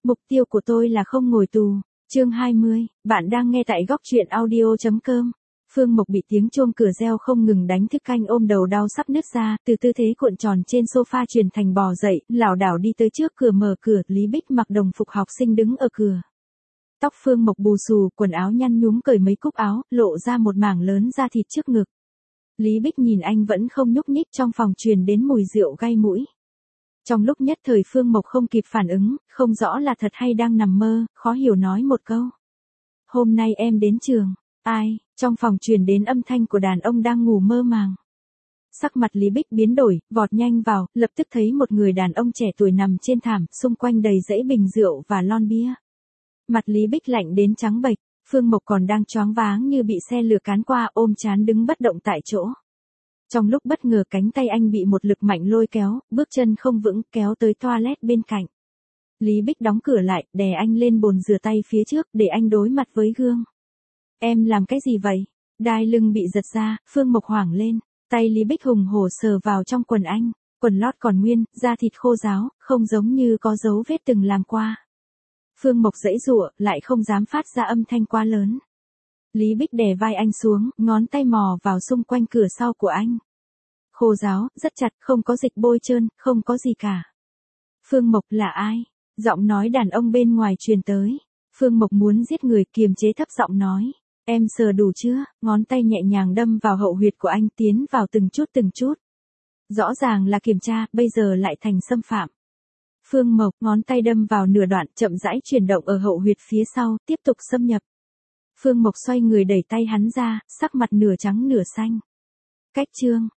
Mục tiêu của tôi là không ngồi tù. Chương 20, bạn đang nghe tại góc truyện audio.com. Phương Mộc bị tiếng chuông cửa reo không ngừng đánh thức anh ôm đầu đau sắp nứt ra, từ tư thế cuộn tròn trên sofa chuyển thành bò dậy, lảo đảo đi tới trước cửa mở cửa, Lý Bích mặc đồng phục học sinh đứng ở cửa. Tóc Phương Mộc bù xù, quần áo nhăn nhúm cởi mấy cúc áo, lộ ra một mảng lớn da thịt trước ngực. Lý Bích nhìn anh vẫn không nhúc nhích, trong phòng truyền đến mùi rượu gây mũi. Trong lúc nhất thời Phương Mộc không kịp phản ứng, không rõ là thật hay đang nằm mơ, khó hiểu nói một câu. Hôm nay em đến trường. Ai? Trong phòng truyền đến âm thanh của đàn ông đang ngủ mơ màng. Sắc mặt Lý Bích biến đổi, vọt nhanh vào, lập tức thấy một người đàn ông trẻ tuổi nằm trên thảm, xung quanh đầy dãy bình rượu và lon bia. Mặt Lý Bích lạnh đến trắng bệch, Phương Mộc còn đang choáng váng như bị xe lửa cán qua, ôm trán đứng bất động tại chỗ. Trong lúc bất ngờ cánh tay anh bị một lực mạnh lôi kéo, bước chân không vững, kéo tới toilet bên cạnh. Lý Bích đóng cửa lại, đè anh lên bồn rửa tay phía trước, để anh đối mặt với gương. Em làm cái gì vậy? Đai lưng bị giật ra, Phương Mộc hoảng lên. Tay Lý Bích hùng hổ sờ vào trong quần anh, quần lót còn nguyên, da thịt khô ráo, không giống như có dấu vết từng làm qua. Phương Mộc giãy giụa, lại không dám phát ra âm thanh quá lớn. Lý Bích đè vai anh xuống, ngón tay mò vào xung quanh cửa sau của anh. Khô ráo, rất chặt, không có dịch bôi trơn, không có gì cả. Phương Mộc là ai? Giọng nói đàn ông bên ngoài truyền tới. Phương Mộc muốn giết người, kiềm chế thấp giọng nói. Em sờ đủ chưa? Ngón tay nhẹ nhàng đâm vào hậu huyệt của anh, tiến vào từng chút. Rõ ràng là kiểm tra, bây giờ lại thành xâm phạm. Phương Mộc, ngón tay đâm vào nửa đoạn, chậm rãi chuyển động ở hậu huyệt phía sau, tiếp tục xâm nhập. Phương Mộc xoay người đẩy tay hắn ra, sắc mặt nửa trắng nửa xanh. Cách chương,